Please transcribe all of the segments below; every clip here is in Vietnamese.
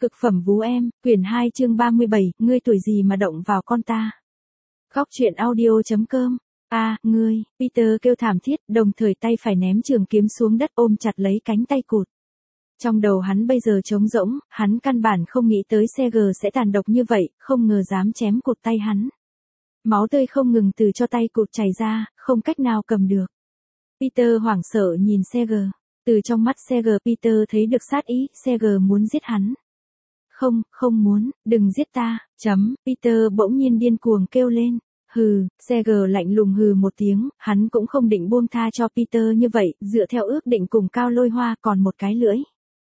Cực phẩm vú em, quyển 2 chương 37, ngươi tuổi gì mà động vào con ta. Góc truyện audio.com. Ngươi, Peter kêu thảm thiết, đồng thời tay phải ném trường kiếm xuống đất ôm chặt lấy cánh tay cụt. Trong đầu hắn bây giờ trống rỗng, hắn căn bản không nghĩ tới Seger sẽ tàn độc như vậy, không ngờ dám chém cụt tay hắn. Máu tươi không ngừng từ cho tay cụt chảy ra, không cách nào cầm được. Peter hoảng sợ nhìn Seger. Từ trong mắt Seger Peter thấy được sát ý, Seger muốn giết hắn. Không muốn, đừng giết ta, Peter bỗng nhiên điên cuồng kêu lên. Hừ, Seger lạnh lùng hừ một tiếng, hắn cũng không định buông tha cho Peter như vậy, dựa theo ước định cùng Cao Lôi Hoa còn một cái lưỡi.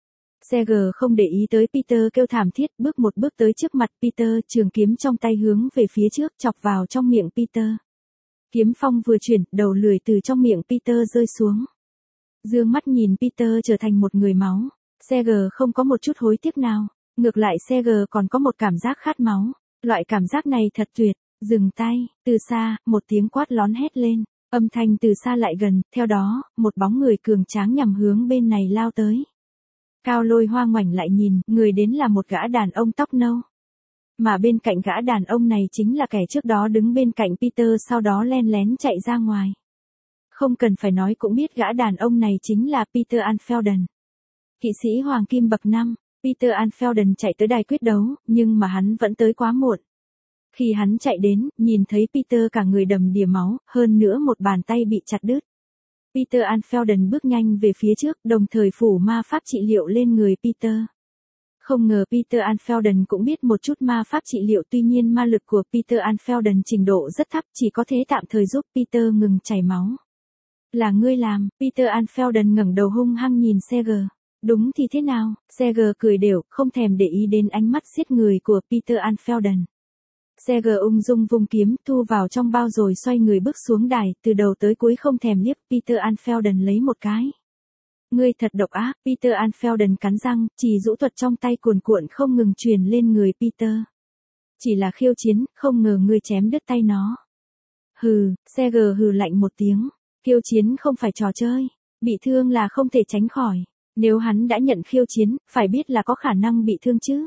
Seger không để ý tới Peter kêu thảm thiết, bước một bước tới trước mặt Peter, trường kiếm trong tay hướng về phía trước chọc vào trong miệng Peter. Kiếm phong vừa chuyển, đầu lưỡi từ trong miệng Peter rơi xuống. Dương mắt nhìn Peter trở thành một người máu. Seger không có một chút hối tiếc nào. Ngược lại Seger còn có một cảm giác khát máu. Loại cảm giác này thật tuyệt. Dừng tay, từ xa, một tiếng quát lón hét lên. Âm thanh từ xa lại gần, theo đó, một bóng người cường tráng nhằm hướng bên này lao tới. Cao Lôi Hoa ngoảnh lại nhìn, người đến là một gã đàn ông tóc nâu. Mà bên cạnh gã đàn ông này chính là kẻ trước đó đứng bên cạnh Peter sau đó len lén chạy ra ngoài. Không cần phải nói cũng biết gã đàn ông này chính là Peter Anfelden. Kỵ sĩ Hoàng Kim bậc 5, Peter Anfelden chạy tới đài quyết đấu, nhưng mà hắn vẫn tới quá muộn. Khi hắn chạy đến, nhìn thấy Peter cả người đầm đìa máu, hơn nữa một bàn tay bị chặt đứt. Peter Anfelden bước nhanh về phía trước, đồng thời phủ ma pháp trị liệu lên người Peter. Không ngờ Peter Anfelden cũng biết một chút ma pháp trị liệu, tuy nhiên ma lực của Peter Anfelden trình độ rất thấp, chỉ có thể tạm thời giúp Peter ngừng chảy máu. Là ngươi làm, Peter Anfelden ngẩng đầu hung hăng nhìn Seger. Đúng thì thế nào, Seger cười đều, không thèm để ý đến ánh mắt giết người của Peter Anfelden. Seger ung dung vung kiếm, thu vào trong bao rồi xoay người bước xuống đài, từ đầu tới cuối không thèm liếc Peter Anfelden lấy một cái. Ngươi thật độc ác, Peter Anfelden cắn răng, chỉ rũ thuật trong tay cuồn cuộn không ngừng truyền lên người Peter. Chỉ là khiêu chiến, không ngờ ngươi chém đứt tay nó. Hừ, Seger hừ lạnh một tiếng. Khiêu chiến không phải trò chơi, bị thương là không thể tránh khỏi. Nếu hắn đã nhận khiêu chiến, phải biết là có khả năng bị thương chứ.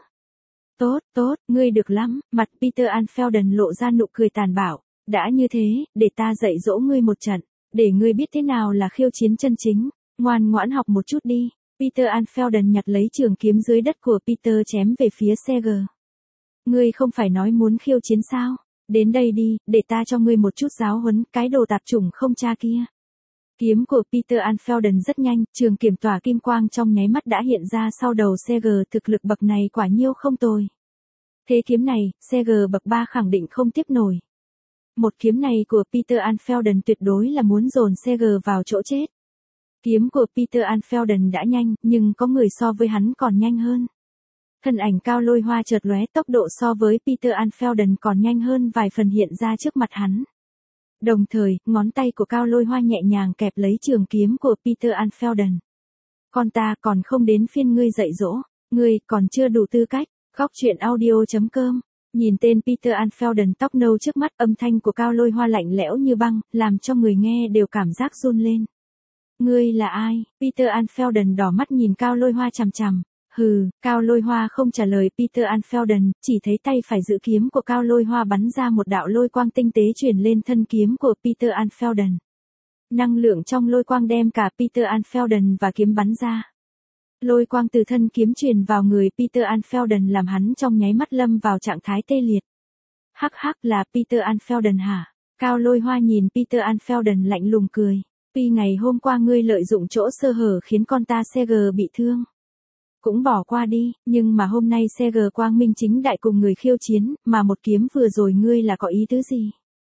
Tốt, ngươi được lắm, mặt Peter Anfelden lộ ra nụ cười tàn bạo. Đã như thế, để ta dạy dỗ ngươi một trận, để ngươi biết thế nào là khiêu chiến chân chính. Ngoan ngoãn học một chút đi. Peter Anfelden nhặt lấy trường kiếm dưới đất của Peter chém về phía Seger. Ngươi không phải nói muốn khiêu chiến sao? Đến đây đi, để ta cho ngươi một chút giáo huấn, cái đồ tạp chủng không cha kia. Kiếm của Peter Anfelden rất nhanh, trường kiếm tỏa kim quang trong nháy mắt đã hiện ra sau đầu Seger, thực lực bậc này quả nhiêu không tồi. Thế kiếm này, Seger bậc 3 khẳng định không tiếp nổi. Một kiếm này của Peter Anfelden tuyệt đối là muốn dồn Seger vào chỗ chết. Kiếm của Peter Anfelden đã nhanh, nhưng có người so với hắn còn nhanh hơn. Thân ảnh Cao Lôi Hoa chợt lóe, tốc độ so với Peter Anfelden còn nhanh hơn vài phần hiện ra trước mặt hắn. Đồng thời, ngón tay của Cao Lôi Hoa nhẹ nhàng kẹp lấy trường kiếm của Peter Anfelden. Con ta còn không đến phiên ngươi dạy dỗ, ngươi còn chưa đủ tư cách. Góc truyện audio.com. Nhìn tên Peter Anfelden tóc nâu trước mắt, âm thanh của Cao Lôi Hoa lạnh lẽo như băng, làm cho người nghe đều cảm giác run lên. Ngươi là ai? Peter Anfelden đỏ mắt nhìn Cao Lôi Hoa chằm chằm. Hừ, Cao Lôi Hoa không trả lời Peter Anfelden, chỉ thấy tay phải giữ kiếm của Cao Lôi Hoa bắn ra một đạo lôi quang tinh tế truyền lên thân kiếm của Peter Anfelden. Năng lượng trong lôi quang đem cả Peter Anfelden và kiếm bắn ra. Lôi quang từ thân kiếm truyền vào người Peter Anfelden làm hắn trong nháy mắt lâm vào trạng thái tê liệt. Hắc là Peter Anfelden hả? Cao Lôi Hoa nhìn Peter Anfelden lạnh lùng cười. Tuy ngày hôm qua ngươi lợi dụng chỗ sơ hở khiến con ta Seger bị thương. Cũng bỏ qua đi, nhưng mà hôm nay Seger quang minh chính đại cùng người khiêu chiến, mà một kiếm vừa rồi ngươi là có ý tứ gì?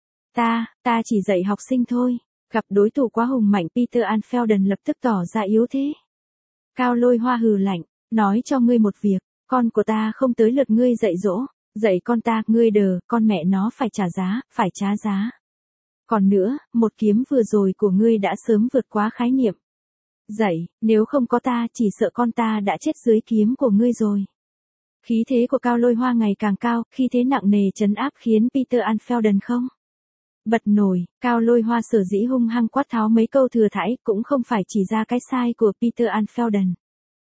Ta chỉ dạy học sinh thôi. Gặp đối thủ quá hùng mạnh, Peter Anfelden lập tức tỏ ra yếu thế. Cao Lôi Hoa hừ lạnh, nói cho ngươi một việc, con của ta không tới lượt ngươi dạy dỗ, dạy con ta, ngươi đờ, con mẹ nó phải trả giá, phải trả giá. Còn nữa, một kiếm vừa rồi của ngươi đã sớm vượt quá khái niệm. Dạy, nếu không có ta chỉ sợ con ta đã chết dưới kiếm của ngươi rồi. Khí thế của Cao Lôi Hoa ngày càng cao, khí thế nặng nề trấn áp khiến Peter Anfelden không bật nổi. Cao Lôi Hoa sở dĩ hung hăng quát tháo mấy câu thừa thãi cũng không phải chỉ ra cái sai của Peter Anfelden.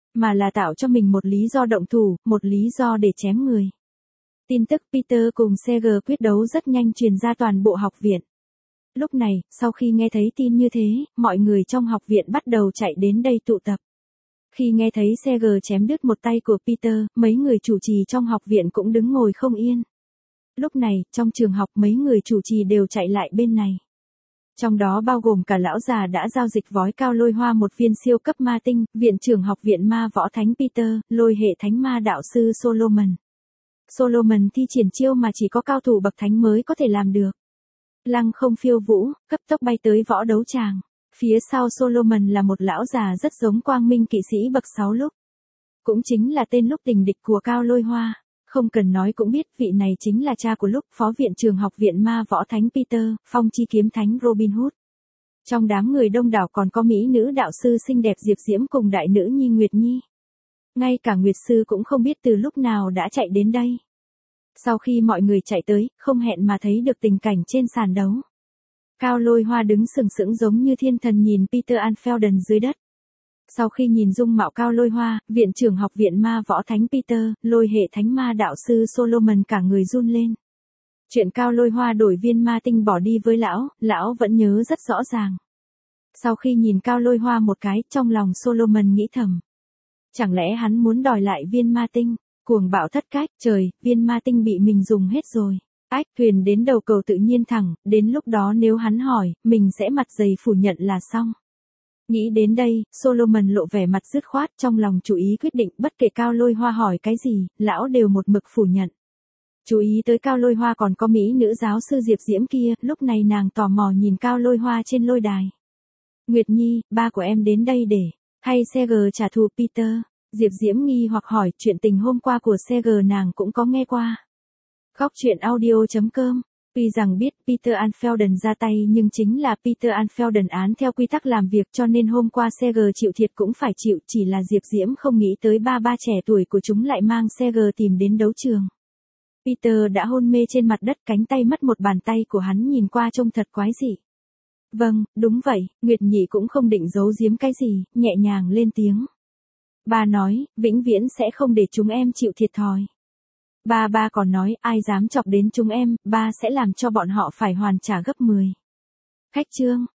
mà là tạo cho mình một lý do động thủ, một lý do để chém người. Tin tức Peter cùng Seger quyết đấu rất nhanh truyền ra toàn bộ học viện. Lúc này, sau khi nghe thấy tin như thế, mọi người trong học viện bắt đầu chạy đến đây tụ tập. Khi nghe thấy Seger chém đứt một tay của Peter, mấy người chủ trì trong học viện cũng đứng ngồi không yên. Lúc này, trong trường học mấy người chủ trì đều chạy lại bên này. Trong đó bao gồm cả lão già đã giao dịch vói cao lôi hoa một viên siêu cấp ma tinh, viện trưởng học viện ma võ thánh Peter, lôi hệ thánh ma đạo sư Solomon. Solomon thi triển chiêu mà chỉ có cao thủ bậc thánh mới có thể làm được. Lăng không phiêu vũ, cấp tốc bay tới võ đấu tràng. Phía sau Solomon là một lão già rất giống quang minh kỵ sĩ bậc 6 lúc. Cũng chính là tên lúc tình địch của cao lôi hoa. Không cần nói cũng biết vị này chính là cha của lúc phó viện trưởng học viện ma võ thánh Peter, phong chi kiếm thánh Robin Hood. Trong đám người đông đảo còn có mỹ nữ đạo sư xinh đẹp Diệp Diễm cùng đại nữ nhi Nguyệt Nhi. Ngay cả Nguyệt Sư cũng không biết từ lúc nào đã chạy đến đây. Sau khi mọi người chạy tới, không hẹn mà thấy được tình cảnh trên sàn đấu. Cao lôi hoa đứng sừng sững giống như thiên thần nhìn Peter Anfelden dưới đất. Sau khi nhìn dung mạo cao lôi hoa, viện trưởng học viện ma võ thánh Peter, lôi hệ thánh ma đạo sư Solomon cả người run lên. Chuyện cao lôi hoa đổi viên ma tinh bỏ đi với lão vẫn nhớ rất rõ ràng. Sau khi nhìn cao lôi hoa một cái, trong lòng Solomon nghĩ thầm. Chẳng lẽ hắn muốn đòi lại viên ma tinh? Cuồng bạo thất cách, trời, viên ma tinh bị mình dùng hết rồi. Ách, thuyền đến đầu cầu tự nhiên thẳng, đến lúc đó nếu hắn hỏi, mình sẽ mặt dày phủ nhận là xong. Nghĩ đến đây, Solomon lộ vẻ mặt dứt khoát, trong lòng chú ý quyết định bất kể cao lôi hoa hỏi cái gì, lão đều một mực phủ nhận. Chú ý tới cao lôi hoa còn có mỹ nữ giáo sư Diệp Diễm kia, lúc này nàng tò mò nhìn cao lôi hoa trên lôi đài. Nguyệt Nhi, ba của em đến đây để thay Seger trả thù Peter. Diệp Diễm nghi hoặc hỏi chuyện tình hôm qua của Seger nàng cũng có nghe qua. Góc truyện audio.com. Tuy rằng biết Peter Anfelden ra tay nhưng chính là Peter Anfelden án theo quy tắc làm việc cho nên hôm qua Seger chịu thiệt cũng phải chịu, chỉ là Diệp Diễm không nghĩ tới ba trẻ tuổi của chúng lại mang Seger tìm đến đấu trường. Peter đã hôn mê trên mặt đất, cánh tay mất một bàn tay của hắn nhìn qua trông thật quái dị. Vâng, đúng vậy, Nguyệt Nhị cũng không định giấu giếm cái gì, nhẹ nhàng lên tiếng. Ba nói, vĩnh viễn sẽ không để chúng em chịu thiệt thòi. Ba còn nói, ai dám chọc đến chúng em, ba sẽ làm cho bọn họ phải hoàn trả gấp 10. Khách chương.